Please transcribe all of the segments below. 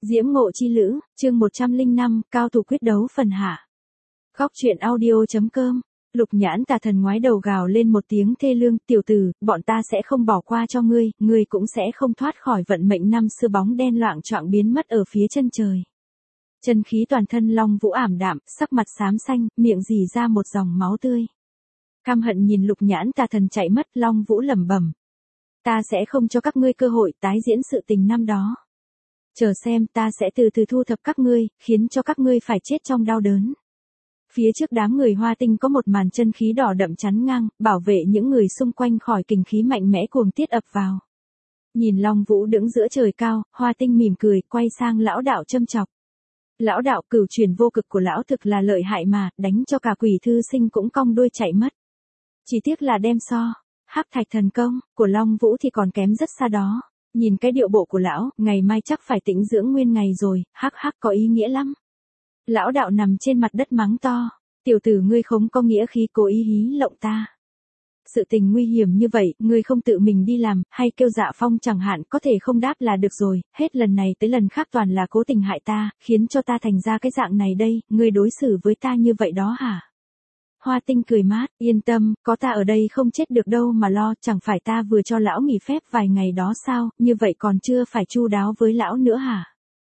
Diễm Ngộ Chi Lữ, chương 105, cao thủ quyết đấu phần hạ. Góc truyện audio.com. Lục Nhãn Tà Thần ngoái đầu gào lên một tiếng thê lương, tiểu tử, bọn ta sẽ không bỏ qua cho ngươi, ngươi cũng sẽ không thoát khỏi vận mệnh năm xưa. Bóng đen loạng choạng biến mất ở phía chân trời. Chân khí toàn thân Long Vũ ảm đạm, sắc mặt xám xanh, miệng rỉ ra một dòng máu tươi. Căm hận nhìn Lục Nhãn Tà Thần chạy mất, Long Vũ lẩm bẩm: ta sẽ không cho các ngươi cơ hội tái diễn sự tình năm đó. Chờ xem, ta sẽ từ từ thu thập các ngươi, khiến cho các ngươi phải chết trong đau đớn. Phía trước đám người Hoa Tinh có một màn chân khí đỏ đậm chắn ngang, bảo vệ những người xung quanh khỏi kình khí mạnh mẽ cuồng tiết ập vào. Nhìn Long Vũ đứng giữa trời cao, Hoa Tinh mỉm cười, quay sang lão đạo châm chọc. Lão đạo, cửu truyền vô cực của lão thực là lợi hại mà, đánh cho cả quỷ thư sinh cũng cong đuôi chạy mất. Chỉ tiếc là đem so, Hắc Thạch thần công của Long Vũ thì còn kém rất xa đó. Nhìn cái điệu bộ của lão, ngày mai chắc phải tĩnh dưỡng nguyên ngày rồi, hắc có ý nghĩa lắm. Lão đạo nằm trên mặt đất mắng to, tiểu tử ngươi không có nghĩa khí, cố ý hí lộng ta. Sự tình nguy hiểm như vậy, ngươi không tự mình đi làm, hay kêu Dạ Phong chẳng hạn, có thể không đáp là được rồi, hết lần này tới lần khác toàn là cố tình hại ta, khiến cho ta thành ra cái dạng này đây, ngươi đối xử với ta như vậy đó hả? Hoa Tinh cười mát, yên tâm, có ta ở đây không chết được đâu mà lo, chẳng phải ta vừa cho lão nghỉ phép vài ngày đó sao, như vậy còn chưa phải chu đáo với lão nữa hả?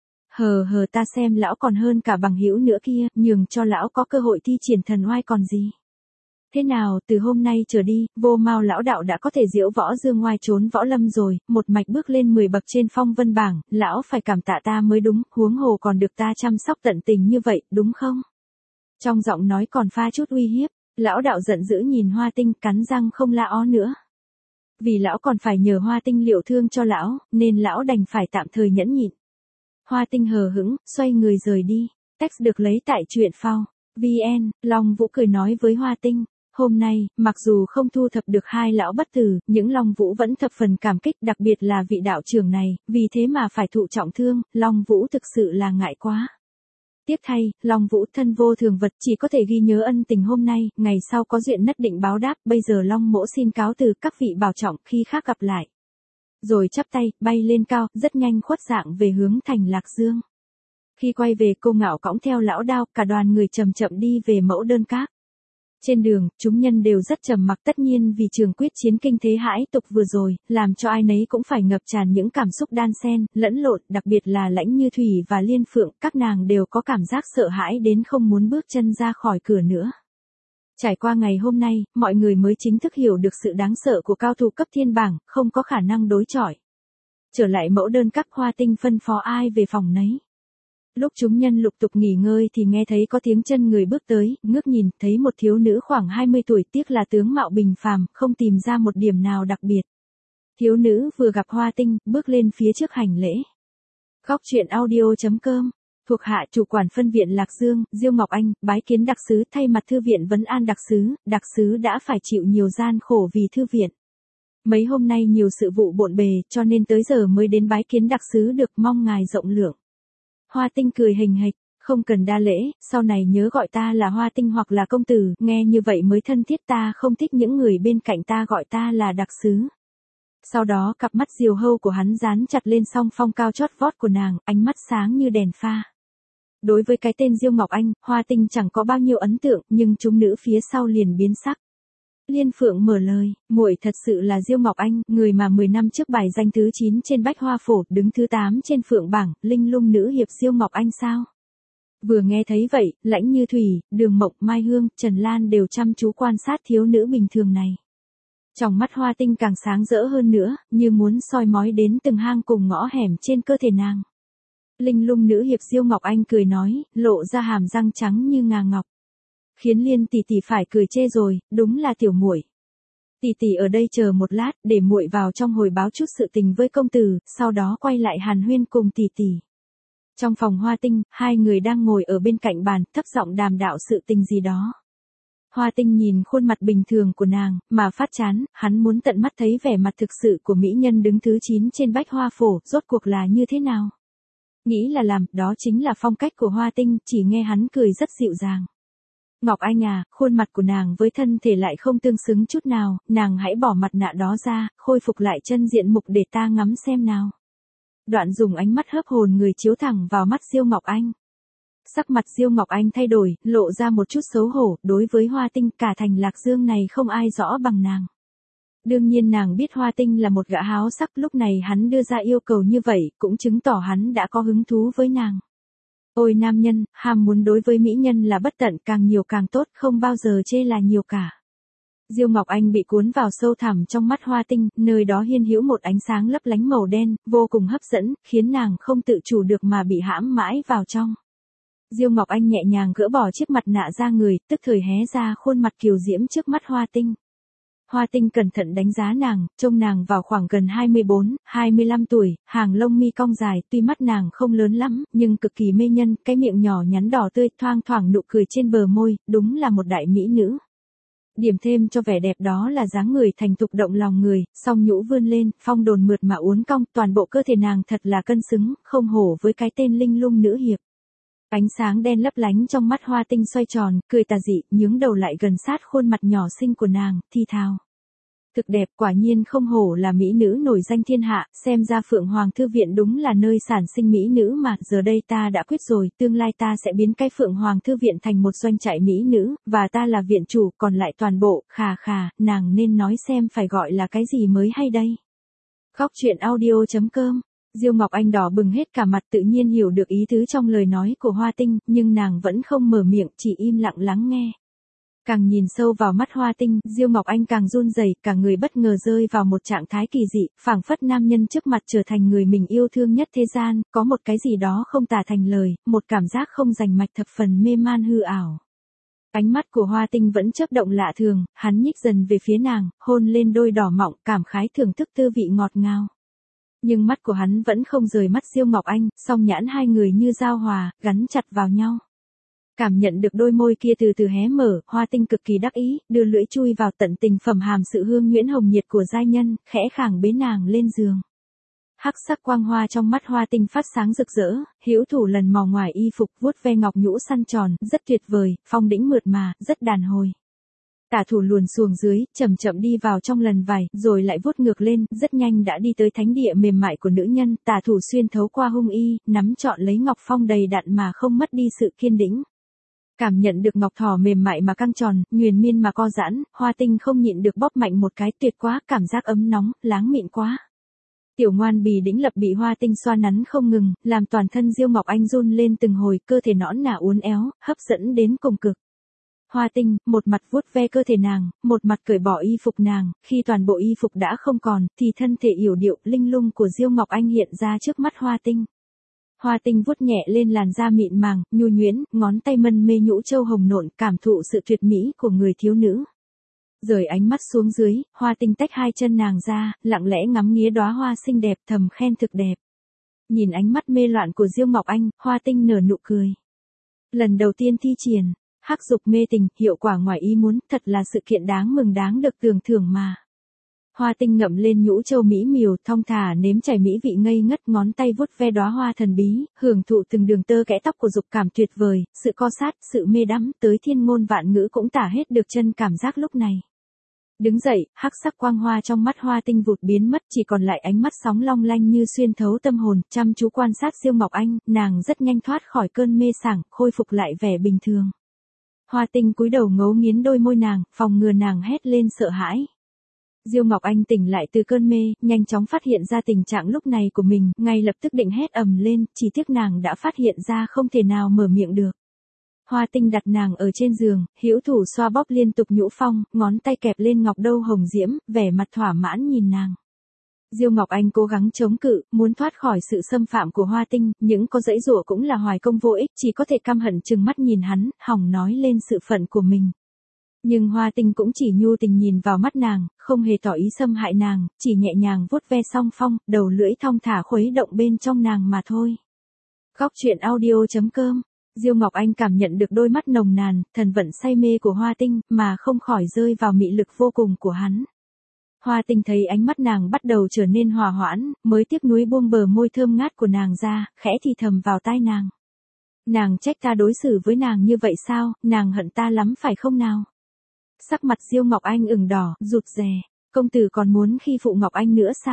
Hờ ta xem lão còn hơn cả bằng hữu nữa kia, nhường cho lão có cơ hội thi triển thần oai còn gì. Thế nào, từ hôm nay trở đi, Vô Mao lão đạo đã có thể diễu võ dương ngoai trốn võ lâm rồi, một mạch bước lên 10 bậc trên phong vân bảng, lão phải cảm tạ ta mới đúng, huống hồ còn được ta chăm sóc tận tình như vậy, đúng không? Trong giọng nói còn pha chút uy hiếp, lão đạo giận dữ nhìn Hoa Tinh, cắn răng không la ó nữa. Vì lão còn phải nhờ Hoa Tinh liệu thương cho lão, nên lão đành phải tạm thời nhẫn nhịn. Hoa Tinh hờ hững, xoay người rời đi. Text được lấy tại truyện phao. VN, Long Vũ cười nói với Hoa Tinh, hôm nay, mặc dù không thu thập được hai lão bất tử, những Long Vũ vẫn thập phần cảm kích, đặc biệt là vị đạo trưởng này, vì thế mà phải thụ trọng thương, Long Vũ thực sự là ngại quá. Tiếc thay, Long Vũ thân vô thường vật, chỉ có thể ghi nhớ ân tình hôm nay, ngày sau có duyên nhất định báo đáp, bây giờ Long Mỗ xin cáo từ, các vị bảo trọng, khi khác gặp lại. Rồi chắp tay, bay lên cao, rất nhanh khuất dạng về hướng thành Lạc Dương. Khi quay về, Cô Ngạo cõng theo lão đao, cả đoàn người chậm chậm đi về Mẫu Đơn Các. Trên đường, chúng nhân đều rất trầm mặc, tất nhiên vì trường quyết chiến kinh thế hãi tục vừa rồi, làm cho ai nấy cũng phải ngập tràn những cảm xúc đan xen, lẫn lộn, đặc biệt là Lãnh Như Thủy và Liên Phượng, các nàng đều có cảm giác sợ hãi đến không muốn bước chân ra khỏi cửa nữa. Trải qua ngày hôm nay, mọi người mới chính thức hiểu được sự đáng sợ của cao thủ cấp thiên bảng, không có khả năng đối chọi. Trở lại Mẫu Đơn Các, Hoa Tinh phân phó ai về phòng nấy. Lúc chúng nhân lục tục nghỉ ngơi thì nghe thấy có tiếng chân người bước tới, ngước nhìn, thấy một thiếu nữ khoảng 20 tuổi, tiếc là tướng mạo bình phàm, không tìm ra một điểm nào đặc biệt. Thiếu nữ vừa gặp Hoa Tinh, bước lên phía trước hành lễ. Góc truyện audio.com. Thuộc hạ chủ quản phân viện Lạc Dương, Diêu Ngọc Anh, bái kiến đặc sứ, thay mặt thư viện vấn an đặc sứ đã phải chịu nhiều gian khổ vì thư viện. Mấy hôm nay nhiều sự vụ bộn bề, cho nên tới giờ mới đến bái kiến đặc sứ được, mong ngài rộng lượng. Hoa Tinh cười hình hạch, không cần đa lễ, sau này nhớ gọi ta là Hoa Tinh hoặc là công tử, nghe như vậy mới thân thiết, ta không thích những người bên cạnh ta gọi ta là đặc sứ. Sau đó cặp mắt diều hâu của hắn dán chặt lên song phong cao chót vót của nàng, ánh mắt sáng như đèn pha. Đối với cái tên Diêu Ngọc Anh, Hoa Tinh chẳng có bao nhiêu ấn tượng, nhưng chúng nữ phía sau liền biến sắc. Liên Phượng mở lời, muội thật sự là Diêu Ngọc Anh, người mà 10 năm trước bài danh thứ 9 trên Bách Hoa Phổ, đứng thứ 8 trên Phượng bảng, linh lung nữ hiệp Diêu Ngọc Anh sao? Vừa nghe thấy vậy, Lãnh Như Thủy, Đường Mộng, Mai Hương, Trần Lan đều chăm chú quan sát thiếu nữ bình thường này. Trong mắt Hoa Tinh càng sáng rỡ hơn nữa, như muốn soi mói đến từng hang cùng ngõ hẻm trên cơ thể nàng. Linh lung nữ hiệp Diêu Ngọc Anh cười nói, lộ ra hàm răng trắng như ngà ngọc. Khiến Liên tỷ tỷ phải cười chê rồi, đúng là tiểu muội. Tỷ tỷ ở đây chờ một lát, để muội vào trong hồi báo chút sự tình với công tử, sau đó quay lại hàn huyên cùng tỷ tỷ. Trong phòng Hoa Tinh, hai người đang ngồi ở bên cạnh bàn, thấp giọng đàm đạo sự tình gì đó. Hoa Tinh nhìn khuôn mặt bình thường của nàng, mà phát chán, hắn muốn tận mắt thấy vẻ mặt thực sự của mỹ nhân đứng thứ 9 trên Bách Hoa Phổ, rốt cuộc là như thế nào. Nghĩ là làm, đó chính là phong cách của Hoa Tinh, chỉ nghe hắn cười rất dịu dàng. Ngọc Anh à, khuôn mặt của nàng với thân thể lại không tương xứng chút nào, nàng hãy bỏ mặt nạ đó ra, khôi phục lại chân diện mục để ta ngắm xem nào. đoạn dùng ánh mắt hớp hồn người chiếu thẳng vào mắt Diêu Ngọc Anh. Sắc mặt Diêu Ngọc Anh thay đổi, lộ ra một chút xấu hổ, đối với Hoa Tinh cả thành Lạc Dương này không ai rõ bằng nàng. Đương nhiên nàng biết Hoa Tinh là một gã háo sắc, lúc này hắn đưa ra yêu cầu như vậy, cũng chứng tỏ hắn đã có hứng thú với nàng. Ôi nam nhân, ham muốn đối với mỹ nhân là bất tận, càng nhiều càng tốt, không bao giờ chê là nhiều cả. Diêu Ngọc Anh bị cuốn vào sâu thẳm trong mắt Hoa Tinh, nơi đó hiên hữu một ánh sáng lấp lánh màu đen, vô cùng hấp dẫn, khiến nàng không tự chủ được mà bị hãm mãi vào trong. Diêu Ngọc Anh nhẹ nhàng gỡ bỏ chiếc mặt nạ ra người, tức thời hé ra khuôn mặt kiều diễm trước mắt Hoa Tinh. Hoa Tinh cẩn thận đánh giá nàng, trông nàng vào khoảng gần 24, 25 tuổi, hàng lông mi cong dài, tuy mắt nàng không lớn lắm, nhưng cực kỳ mê nhân, cái miệng nhỏ nhắn đỏ tươi, thoang thoảng nụ cười trên bờ môi, đúng là một đại mỹ nữ. Điểm thêm cho vẻ đẹp đó là dáng người thành thục động lòng người, song nhũ vươn lên, phong đồn mượt mà uốn cong, toàn bộ cơ thể nàng thật là cân xứng, không hổ với cái tên linh lung nữ hiệp. Ánh sáng đen lấp lánh trong mắt Hoa Tinh xoay tròn, cười tà dị, nhướng đầu lại gần sát khuôn mặt nhỏ xinh của nàng, thi thào. Thực đẹp, quả nhiên không hổ là mỹ nữ nổi danh thiên hạ, xem ra Phượng Hoàng Thư Viện đúng là nơi sản sinh mỹ nữ mà, giờ đây ta đã quyết rồi, tương lai ta sẽ biến cái Phượng Hoàng Thư Viện thành một doanh trại mỹ nữ, và ta là viện chủ, còn lại toàn bộ, khà khà, nàng nên nói xem phải gọi là cái gì mới hay đây. Khóc chuyện audio.com. Diêu Ngọc Anh đỏ bừng hết cả mặt, tự nhiên hiểu được ý tứ trong lời nói của Hoa Tinh, nhưng nàng vẫn không mở miệng, chỉ im lặng lắng nghe. Càng nhìn sâu vào mắt Hoa Tinh, Diêu Ngọc Anh càng run rẩy, cả người bất ngờ rơi vào một trạng thái kỳ dị, phảng phất nam nhân trước mặt trở thành người mình yêu thương nhất thế gian, có một cái gì đó không tả thành lời, một cảm giác không rành mạch thập phần mê man hư ảo. Ánh mắt của Hoa Tinh vẫn chớp động lạ thường, hắn nhích dần về phía nàng, hôn lên đôi đỏ mọng, cảm khái thưởng thức tư vị ngọt ngào. Nhưng mắt của hắn vẫn không rời mắt Diêu Ngọc Anh, song nhãn hai người như giao hòa, gắn chặt vào nhau. Cảm nhận được đôi môi kia từ từ hé mở, Hoa Tinh cực kỳ đắc ý, đưa lưỡi chui vào tận tình phẩm hàm sự hương nhuyễn hồng nhiệt của giai nhân, khẽ khàng bế nàng lên giường. Hắc sắc quang hoa trong mắt Hoa Tinh phát sáng rực rỡ, hữu thủ lần mò ngoài y phục vuốt ve ngọc nhũ săn tròn, rất tuyệt vời, phong đĩnh mượt mà, rất đàn hồi. Tả thủ luồn xuồng dưới, chậm chậm đi vào trong lần vải, rồi lại vuốt ngược lên, rất nhanh đã đi tới thánh địa mềm mại của nữ nhân, tả thủ xuyên thấu qua hung y, nắm trọn lấy ngọc phong đầy đặn mà không mất đi sự kiên đĩnh. Cảm nhận được ngọc thỏ mềm mại mà căng tròn, nhuyễn miên mà co giãn, Hoa Tinh không nhịn được bóp mạnh một cái, tuyệt quá, cảm giác ấm nóng, láng mịn quá. Tiểu ngoan bì đĩnh lập bị Hoa Tinh xoa nắn không ngừng, làm toàn thân Diêu Ngọc Anh run lên từng hồi, cơ thể nõn nà uốn éo, hấp dẫn đến cùng cực. Hoa Tinh, một mặt vuốt ve cơ thể nàng, một mặt cởi bỏ y phục nàng, khi toàn bộ y phục đã không còn, thì thân thể yểu điệu, linh lung của Diêu Ngọc Anh hiện ra trước mắt Hoa Tinh. Hoa Tinh vuốt nhẹ lên làn da mịn màng, nhu nhuyễn, ngón tay mân mê nhũ châu hồng nộn, cảm thụ sự tuyệt mỹ của người thiếu nữ. Rời ánh mắt xuống dưới, Hoa Tinh tách hai chân nàng ra, lặng lẽ ngắm nghía đóa hoa xinh đẹp, thầm khen thực đẹp. Nhìn ánh mắt mê loạn của Diêu Ngọc Anh, Hoa Tinh nở nụ cười. Lần đầu tiên thi triển hắc dục mê tình, hiệu quả ngoài ý muốn, thật là sự kiện đáng mừng đáng được tưởng thưởng mà. Hoa Tinh ngậm lên nhũ châu mỹ miều, thong thả nếm trải mỹ vị ngây ngất, ngón tay vuốt ve đóa hoa thần bí, hưởng thụ từng đường tơ kẽ tóc của dục cảm tuyệt vời, sự co sát, sự mê đắm, tới thiên ngôn vạn ngữ cũng tả hết được chân cảm giác lúc này. Đứng dậy, hắc sắc quang hoa trong mắt Hoa Tinh vụt biến mất, chỉ còn lại ánh mắt sóng long lanh như xuyên thấu tâm hồn, chăm chú quan sát Diêu Ngọc Anh, nàng rất nhanh thoát khỏi cơn mê sảng, khôi phục lại vẻ bình thường. Hoa Tinh cúi đầu ngấu nghiến đôi môi nàng, phòng ngừa nàng hét lên sợ hãi. Diêu Ngọc Anh tỉnh lại từ cơn mê, nhanh chóng phát hiện ra tình trạng lúc này của mình, ngay lập tức định hét ầm lên, chỉ tiếc nàng đã phát hiện ra không thể nào mở miệng được. Hoa Tinh đặt nàng ở trên giường, hữu thủ xoa bóp liên tục nhũ phong, ngón tay kẹp lên ngọc đâu hồng diễm, vẻ mặt thỏa mãn nhìn nàng. Diêu Ngọc Anh cố gắng chống cự, muốn thoát khỏi sự xâm phạm của Hoa Tinh, những có giãy giụa cũng là hoài công vô ích, chỉ có thể căm hận trừng mắt nhìn hắn, hỏng nói lên sự phận của mình. Nhưng Hoa Tinh cũng chỉ nhu tình nhìn vào mắt nàng, không hề tỏ ý xâm hại nàng, chỉ nhẹ nhàng vuốt ve song phong, đầu lưỡi thong thả khuấy động bên trong nàng mà thôi. Khóc chuyện audio.com. Diêu Ngọc Anh cảm nhận được đôi mắt nồng nàn, thần vận say mê của Hoa Tinh, mà không khỏi rơi vào mị lực vô cùng của hắn. Hoa Tinh thấy ánh mắt nàng bắt đầu trở nên hòa hoãn, mới tiếc nuối buông bờ môi thơm ngát của nàng ra, khẽ thì thầm vào tai nàng. Nàng trách ta đối xử với nàng như vậy sao, nàng hận ta lắm phải không nào? Sắc mặt Diêu Ngọc Anh ửng đỏ, rụt rè, công tử còn muốn khi phụ Ngọc Anh nữa sao?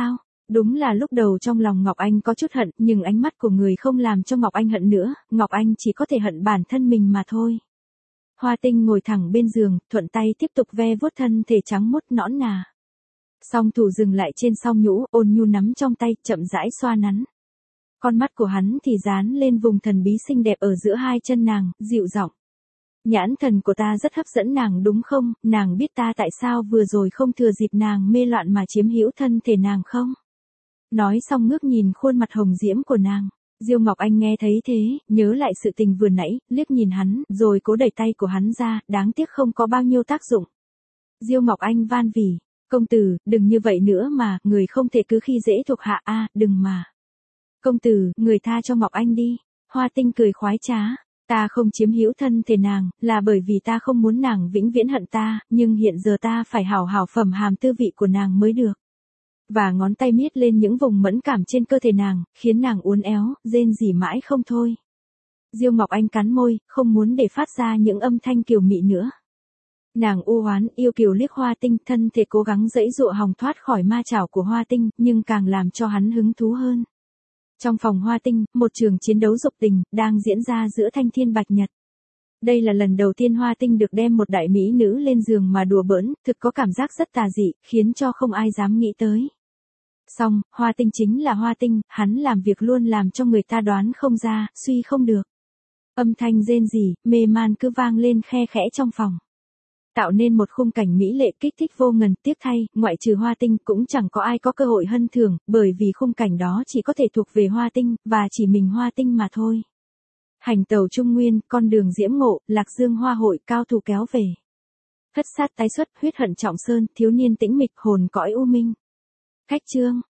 Đúng là lúc đầu trong lòng Ngọc Anh có chút hận, nhưng ánh mắt của người không làm cho Ngọc Anh hận nữa, Ngọc Anh chỉ có thể hận bản thân mình mà thôi. Hoa Tinh ngồi thẳng bên giường, thuận tay tiếp tục ve vuốt thân thể trắng muốt nõn nà. Song thủ dừng lại trên song nhũ, ôn nhu nắm trong tay, chậm rãi xoa nắn. Con mắt của hắn thì dán lên vùng thần bí xinh đẹp ở giữa hai chân nàng, dịu giọng. Nhãn thần của ta rất hấp dẫn nàng đúng không, nàng biết ta tại sao vừa rồi không thừa dịp nàng mê loạn mà chiếm hữu thân thể nàng không? Nói xong ngước nhìn khuôn mặt hồng diễm của nàng. Diêu Ngọc Anh nghe thấy thế, nhớ lại sự tình vừa nãy, liếc nhìn hắn, rồi cố đẩy tay của hắn ra, đáng tiếc không có bao nhiêu tác dụng. Diêu Ngọc Anh van vỉ, công tử, đừng như vậy nữa mà, người không thể cứ khi dễ thuộc hạ a, đừng mà. Công tử, người tha cho Ngọc Anh đi. Hoa Tinh cười khoái trá, ta không chiếm hữu thân thể nàng, là bởi vì ta không muốn nàng vĩnh viễn hận ta, nhưng hiện giờ ta phải hảo hảo phẩm hàm tư vị của nàng mới được. Và ngón tay miết lên những vùng mẫn cảm trên cơ thể nàng, khiến nàng uốn éo, rên rỉ mãi không thôi. Diêu Ngọc Anh cắn môi, không muốn để phát ra những âm thanh kiều mị nữa. Nàng u oán yêu kiều liếc Hoa Tinh, thân thể cố gắng giãy giụa hòng thoát khỏi ma chảo của Hoa Tinh, nhưng càng làm cho hắn hứng thú hơn. Trong phòng Hoa Tinh, một trường chiến đấu dục tình đang diễn ra giữa Thanh Thiên Bạch Nhật. Đây là lần đầu tiên Hoa Tinh được đem một đại mỹ nữ lên giường mà đùa bỡn, thực có cảm giác rất tà dị, khiến cho không ai dám nghĩ tới. Song, Hoa Tinh chính là Hoa Tinh, hắn làm việc luôn làm cho người ta đoán không ra, suy không được. Âm thanh rên rỉ, mê man cứ vang lên khe khẽ trong phòng. Tạo nên một khung cảnh mỹ lệ kích thích vô ngần, tiếc thay, ngoại trừ Hoa Tinh cũng chẳng có ai có cơ hội hân thưởng, bởi vì khung cảnh đó chỉ có thể thuộc về Hoa Tinh, và chỉ mình Hoa Tinh mà thôi. Hành tẩu Trung Nguyên, con đường diễm ngộ, Lạc Dương Hoa hội, cao thủ kéo về. Thất sát tái xuất, huyết hận trọng sơn, thiếu niên tĩnh mịch, hồn cõi u minh. Khách chương.